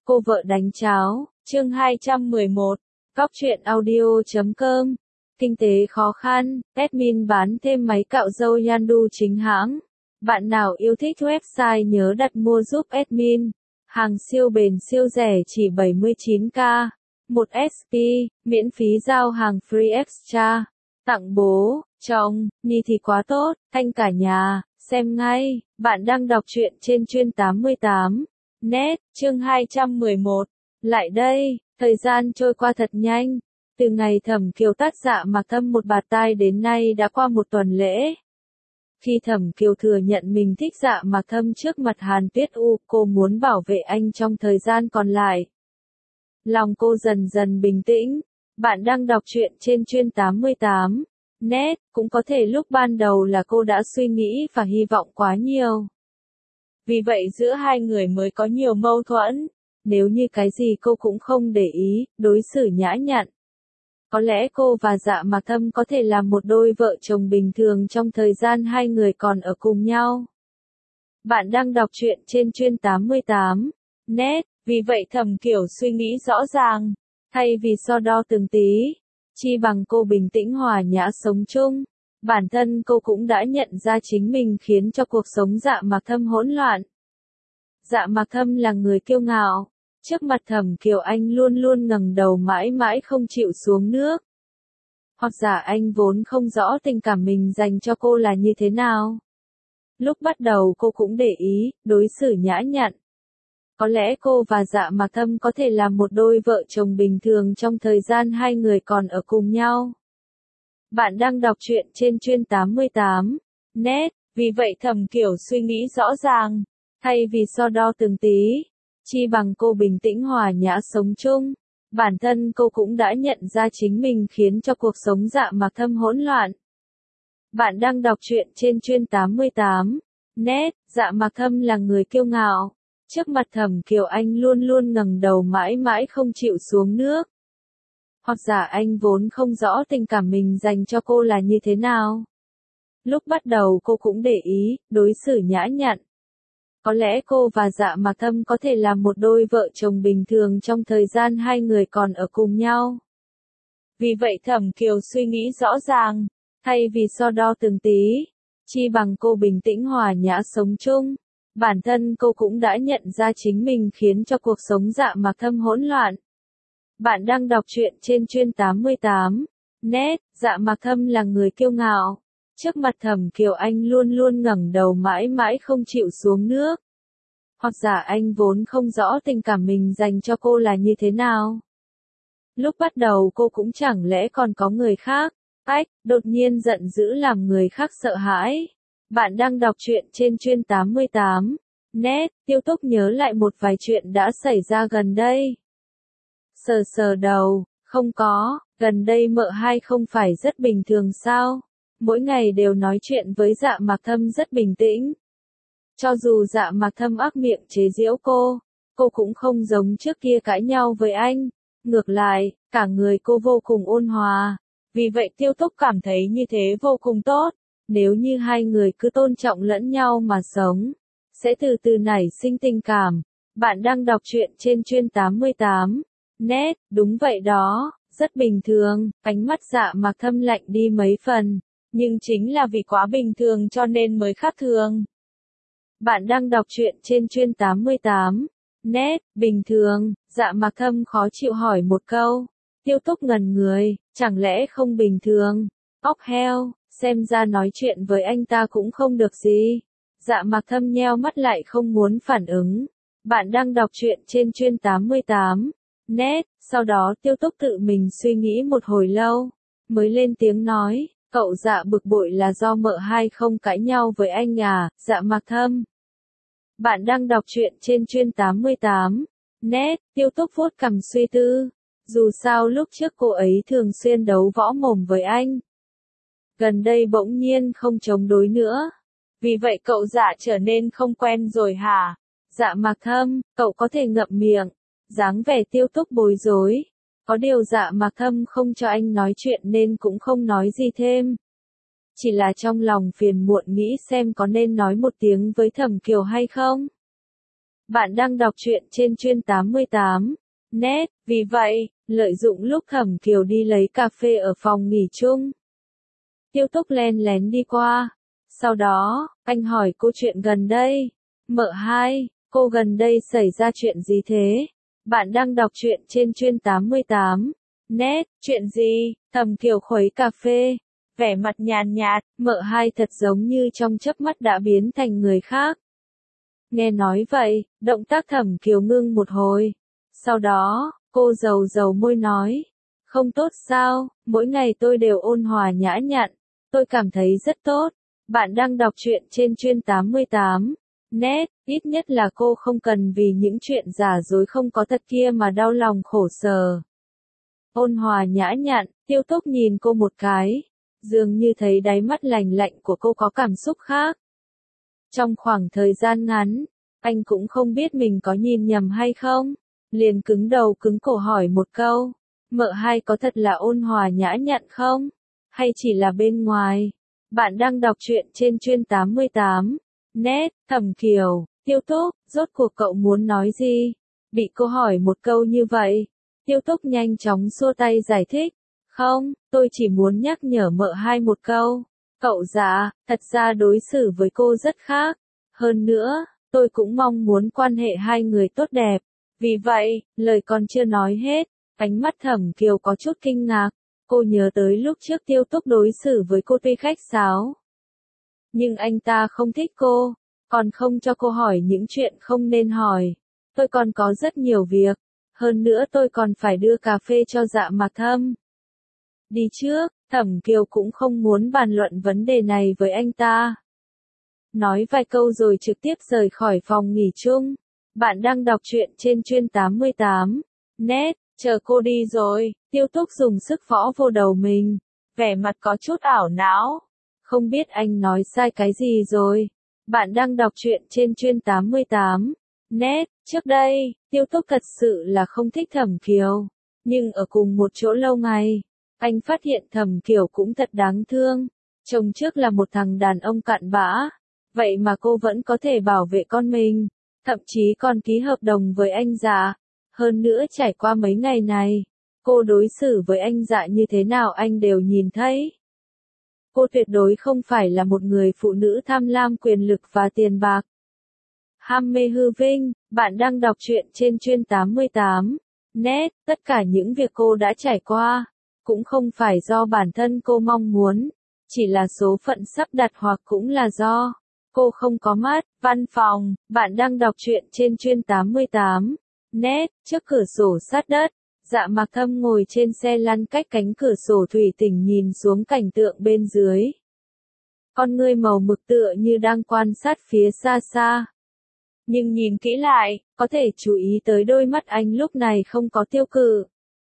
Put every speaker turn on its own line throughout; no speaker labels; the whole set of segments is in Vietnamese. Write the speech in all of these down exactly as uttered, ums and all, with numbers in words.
Cô vợ đánh cháo, chương hai trăm mười một, Góc truyện audio chấm com. Kinh tế khó khăn, admin bán thêm máy cạo râu Yandu chính hãng. Bạn nào yêu thích website nhớ đặt mua giúp admin. Hàng siêu bền siêu rẻ chỉ bảy mươi chín k. một ét pê, miễn phí giao hàng free extra. Tặng bố, chồng, Nhi thì quá tốt, thanh cả nhà, xem ngay. Bạn đang đọc truyện trên chuyên tám mươi tám. Net, chương hai trăm mười một. Lại đây, thời gian trôi qua thật nhanh. Từ ngày Thẩm Kiều tát Dạ Mạc Thâm một bạt tai đến nay đã qua một tuần lễ. Khi Thẩm Kiều thừa nhận mình thích Dạ Mạc Thâm trước mặt Hàn Tuyết U, cô muốn bảo vệ anh trong thời gian còn lại. Lòng cô dần dần bình tĩnh. Bạn đang đọc truyện trên chuyên tám mươi tám. Net, cũng có thể lúc ban đầu là cô đã suy nghĩ và hy vọng quá nhiều. Vì vậy giữa hai người mới có nhiều mâu thuẫn. Nếu như cái gì cô cũng không để ý, đối xử nhã nhặn. Có lẽ cô và Dạ Mạc Thâm có thể làm một đôi vợ chồng bình thường trong thời gian hai người còn ở cùng nhau. Bạn đang đọc truyện trên chuyên tám mươi tám. Net, vì vậy Thẩm Kiều suy nghĩ rõ ràng. Thay vì so đo từng tí, chi bằng cô bình tĩnh hòa nhã sống chung. Bản thân cô cũng đã nhận ra chính mình khiến cho cuộc sống Dạ Mạc Thâm hỗn loạn. Dạ Mạc Thâm là người kiêu ngạo. Trước mặt Thẩm Kiều anh luôn luôn ngẩng đầu mãi mãi không chịu xuống nước. Hoặc giả anh vốn không rõ tình cảm mình dành cho cô là như thế nào. Lúc bắt đầu cô cũng để ý, đối xử nhã nhặn. Có lẽ cô và Dạ Mạc Thâm có thể làm một đôi vợ chồng bình thường trong thời gian hai người còn ở cùng nhau. Bạn đang đọc truyện trên chuyên tám mươi tám. Net, vì vậy Thẩm Kiều suy nghĩ rõ ràng. Thay vì so đo từng tí, chi bằng cô bình tĩnh hòa nhã sống chung. Bản thân cô cũng đã nhận ra chính mình khiến cho cuộc sống Dạ Mạc Thâm hỗn loạn. Bạn đang đọc truyện trên chuyên tám mươi tám. Net, Dạ Mạc Thâm là người kiêu ngạo. Trước mặt Thẩm Kiều anh luôn luôn ngẩng đầu mãi mãi không chịu xuống nước. Hoặc giả anh vốn không rõ tình cảm mình dành cho cô là như thế nào. Lúc bắt đầu cô cũng để ý, đối xử nhã nhặn. Có lẽ cô và Dạ Mạc Thâm có thể làm một đôi vợ chồng bình thường trong thời gian hai người còn ở cùng nhau. Vì vậy Thẩm Kiều suy nghĩ rõ ràng. Thay vì so đo từng tí, chi bằng cô bình tĩnh hòa nhã sống chung. Bản thân cô cũng đã nhận ra chính mình khiến cho cuộc sống Dạ Mạc Thâm hỗn loạn. Bạn đang đọc truyện trên chuyên tám mươi tám. Net, Dạ Mạc Thâm là người kiêu ngạo. Trước mặt Thẩm Kiều anh luôn luôn ngẩng đầu mãi mãi không chịu xuống nước. Hoặc giả anh vốn không rõ tình cảm mình dành cho cô là như thế nào. Lúc bắt đầu cô cũng chẳng lẽ còn có người khác. Ách, đột nhiên giận dữ làm người khác sợ hãi. Bạn đang đọc truyện trên chuyên tám mươi tám. Net, Tiêu Túc nhớ lại một vài chuyện đã xảy ra gần đây. Sờ sờ đầu, không có, gần đây mợ hai không phải rất bình thường sao? Mỗi ngày đều nói chuyện với Dạ Mạc Thâm rất bình tĩnh. Cho dù Dạ Mạc Thâm ác miệng chế giễu cô, cô cũng không giống trước kia cãi nhau với anh. Ngược lại, cả người cô vô cùng ôn hòa. Vì vậy Tiêu Túc cảm thấy như thế vô cùng tốt. Nếu như hai người cứ tôn trọng lẫn nhau mà sống, sẽ từ từ nảy sinh tình cảm. Bạn đang đọc truyện trên chuyên tám mươi tám. Net, đúng vậy đó, rất bình thường. Ánh mắt Dạ Mạc Thâm lạnh đi mấy phần. Nhưng chính là vì quá bình thường cho nên mới khác thường. Bạn đang đọc truyện trên chuyên tám mươi tám. Net, bình thường. Dạ Mạc Thâm khó chịu hỏi một câu. Tiêu Túc ngẩn người, chẳng lẽ không bình thường? Óc heo, xem ra nói chuyện với anh ta cũng không được gì. Dạ Mạc Thâm nheo mắt lại không muốn phản ứng. Bạn đang đọc truyện trên chuyên tám mươi tám. Net, sau đó Tiêu Túc tự mình suy nghĩ một hồi lâu. Mới lên tiếng nói, cậu Dạ bực bội là do mợ hai không cãi nhau với anh à, Dạ Mạc Thâm. Bạn đang đọc truyện trên chuyên tám mươi tám. Net, Tiêu Túc vuốt cằm suy tư. Dù sao lúc trước cô ấy thường xuyên đấu võ mồm với anh. Gần đây bỗng nhiên không chống đối nữa. Vì vậy cậu Dạ trở nên không quen rồi hả? Dạ Mạc Thâm, cậu có thể ngậm miệng. Dáng vẻ Tiêu Túc bối rối. Có điều Dạ Mạc Thâm không cho anh nói chuyện nên cũng không nói gì thêm. Chỉ là trong lòng phiền muộn nghĩ xem có nên nói một tiếng với Thẩm Kiều hay không. Bạn đang đọc truyện trên chuyên tám mươi tám net, vì vậy, lợi dụng lúc Thẩm Kiều đi lấy cà phê ở phòng nghỉ chung, Tiêu Túc len lén đi qua. Sau đó, anh hỏi cô chuyện gần đây. Mợ hai, cô gần đây xảy ra chuyện gì thế? Bạn đang đọc truyện trên chuyên tám mươi tám net, chuyện gì? Thẩm Kiều khuấy cà phê, vẻ mặt nhàn nhạt, mợ hai thật giống như trong chớp mắt đã biến thành người khác. Nghe nói vậy, động tác Thẩm Kiều ngưng một hồi. Sau đó, cô dầu dầu môi nói, không tốt sao, mỗi ngày tôi đều ôn hòa nhã nhặn, tôi cảm thấy rất tốt. Bạn đang đọc truyện trên chuyên tám mươi tám net, ít nhất là cô không cần vì những chuyện giả dối không có thật kia mà đau lòng khổ sở. Ôn hòa nhã nhặn, Tiêu Túc nhìn cô một cái, dường như thấy đáy mắt lành lạnh của cô có cảm xúc khác. Trong khoảng thời gian ngắn, anh cũng không biết mình có nhìn nhầm hay không, liền cứng đầu cứng cổ hỏi một câu, mợ hai có thật là ôn hòa nhã nhặn không? Hay chỉ là bên ngoài? Bạn đang đọc truyện trên chuyên tám mươi tám net, Thẩm Kiều, Tiêu Túc, rốt cuộc cậu muốn nói gì? Bị cô hỏi một câu như vậy, Tiêu Túc nhanh chóng xua tay giải thích, không, tôi chỉ muốn nhắc nhở mợ hai một câu. Cậu dạ, thật ra đối xử với cô rất khác. Hơn nữa, tôi cũng mong muốn quan hệ hai người tốt đẹp. Vì vậy, lời còn chưa nói hết, ánh mắt Thẩm Kiều có chút kinh ngạc. Cô nhớ tới lúc trước Tiêu Túc đối xử với cô tuy khách sáo, nhưng anh ta không thích cô, còn không cho cô hỏi những chuyện không nên hỏi. Tôi còn có rất nhiều việc, hơn nữa tôi còn phải đưa cà phê cho Dạ Mạc Thâm. Đi trước, Thẩm Kiều cũng không muốn bàn luận vấn đề này với anh ta. Nói vài câu rồi trực tiếp rời khỏi phòng nghỉ chung. Bạn đang đọc truyện trên chuyên tám mươi tám net, chờ cô đi rồi, Tiêu Túc dùng sức võ vô đầu mình, vẻ mặt có chút ảo não. Không biết anh nói sai cái gì rồi. Bạn đang đọc truyện trên chuyên tám mươi tám net, trước đây, Tiêu Túc thật sự là không thích Thẩm Kiều, nhưng ở cùng một chỗ lâu ngày, anh phát hiện Thẩm Kiều cũng thật đáng thương. Chồng trước là một thằng đàn ông cặn bã, vậy mà cô vẫn có thể bảo vệ con mình, thậm chí còn ký hợp đồng với anh Dạ. Hơn nữa trải qua mấy ngày này, cô đối xử với anh Dạ như thế nào anh đều nhìn thấy. Cô tuyệt đối không phải là một người phụ nữ tham lam quyền lực và tiền bạc, ham mê hư vinh. Bạn đang đọc truyện trên chuyên tám mươi tám net, tất cả những việc cô đã trải qua, cũng không phải do bản thân cô mong muốn, chỉ là số phận sắp đặt hoặc cũng là do cô không có mắt. Văn phòng, bạn đang đọc truyện trên chuyên tám mươi tám net, trước cửa sổ sát đất, Dạ Mạc Thâm ngồi trên xe lăn cách cánh cửa sổ thủy tinh nhìn xuống cảnh tượng bên dưới. Con ngươi màu mực tựa như đang quan sát phía xa xa. Nhưng nhìn kỹ lại, có thể chú ý tới đôi mắt anh lúc này không có tiêu cự.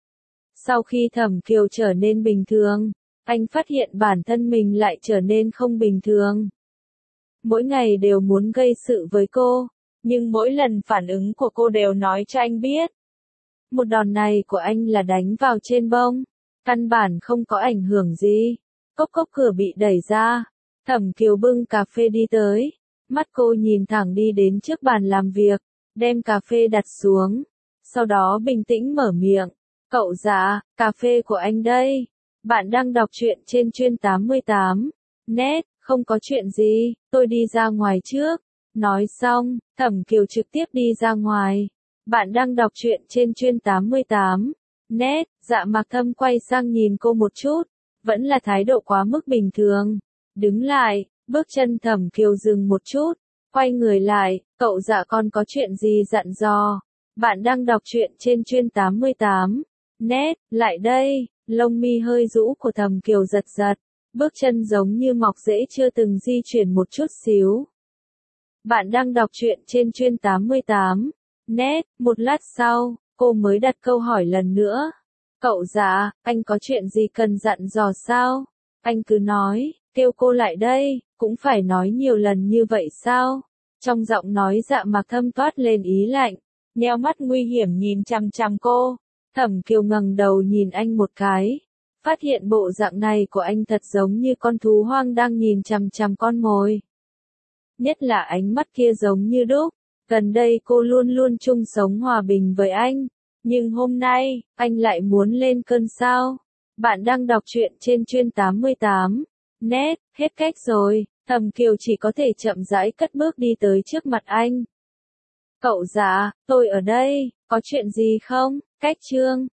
Sau khi Thẩm Kiều trở nên bình thường, anh phát hiện bản thân mình lại trở nên không bình thường. Mỗi ngày đều muốn gây sự với cô, nhưng mỗi lần phản ứng của cô đều nói cho anh biết. Một đòn này của anh là đánh vào trên bông, căn bản không có ảnh hưởng gì. Cốc cốc cửa bị đẩy ra, Thẩm Kiều bưng cà phê đi tới, mắt cô nhìn thẳng đi đến trước bàn làm việc, đem cà phê đặt xuống, sau đó bình tĩnh mở miệng, cậu Dạ, cà phê của anh đây. Bạn đang đọc truyện trên chuyên tám mươi tám net, không có chuyện gì, tôi đi ra ngoài trước. Nói xong, Thẩm Kiều trực tiếp đi ra ngoài. Bạn đang đọc truyện trên chuyên tám mươi tám net, Dạ Mạc Thâm quay sang nhìn cô một chút, vẫn là thái độ quá mức bình thường. Đứng lại, bước chân Thẩm Kiều dừng một chút, quay người lại, cậu Dạ con có chuyện gì dặn dò. Bạn đang đọc truyện trên chuyên tám mươi tám net, lại đây, lông mi hơi rũ của Thẩm Kiều giật giật, bước chân giống như mọc rễ chưa từng di chuyển một chút xíu. Bạn đang đọc truyện trên chuyên tám mươi tám net, một lát sau, cô mới đặt câu hỏi lần nữa. Cậu Dạ, anh có chuyện gì cần dặn dò sao? Anh cứ nói, kêu cô lại đây, cũng phải nói nhiều lần như vậy sao? Trong giọng nói Dạ Mạc Thâm toát lên ý lạnh, nheo mắt nguy hiểm nhìn chằm chằm cô. Thẩm Kiều ngẩng đầu nhìn anh một cái, phát hiện bộ dạng này của anh thật giống như con thú hoang đang nhìn chằm chằm con mồi. Nhất là ánh mắt kia giống như đúc, Gần đây cô luôn luôn chung sống hòa bình với anh. Nhưng hôm nay, anh lại muốn lên cơn sao? Bạn đang đọc truyện trên chuyên tám mươi tám. Net, hết cách rồi. Thẩm Kiều chỉ có thể chậm rãi cất bước đi tới trước mặt anh. Cậu dạ, tôi ở đây, có chuyện gì không? Cách chương.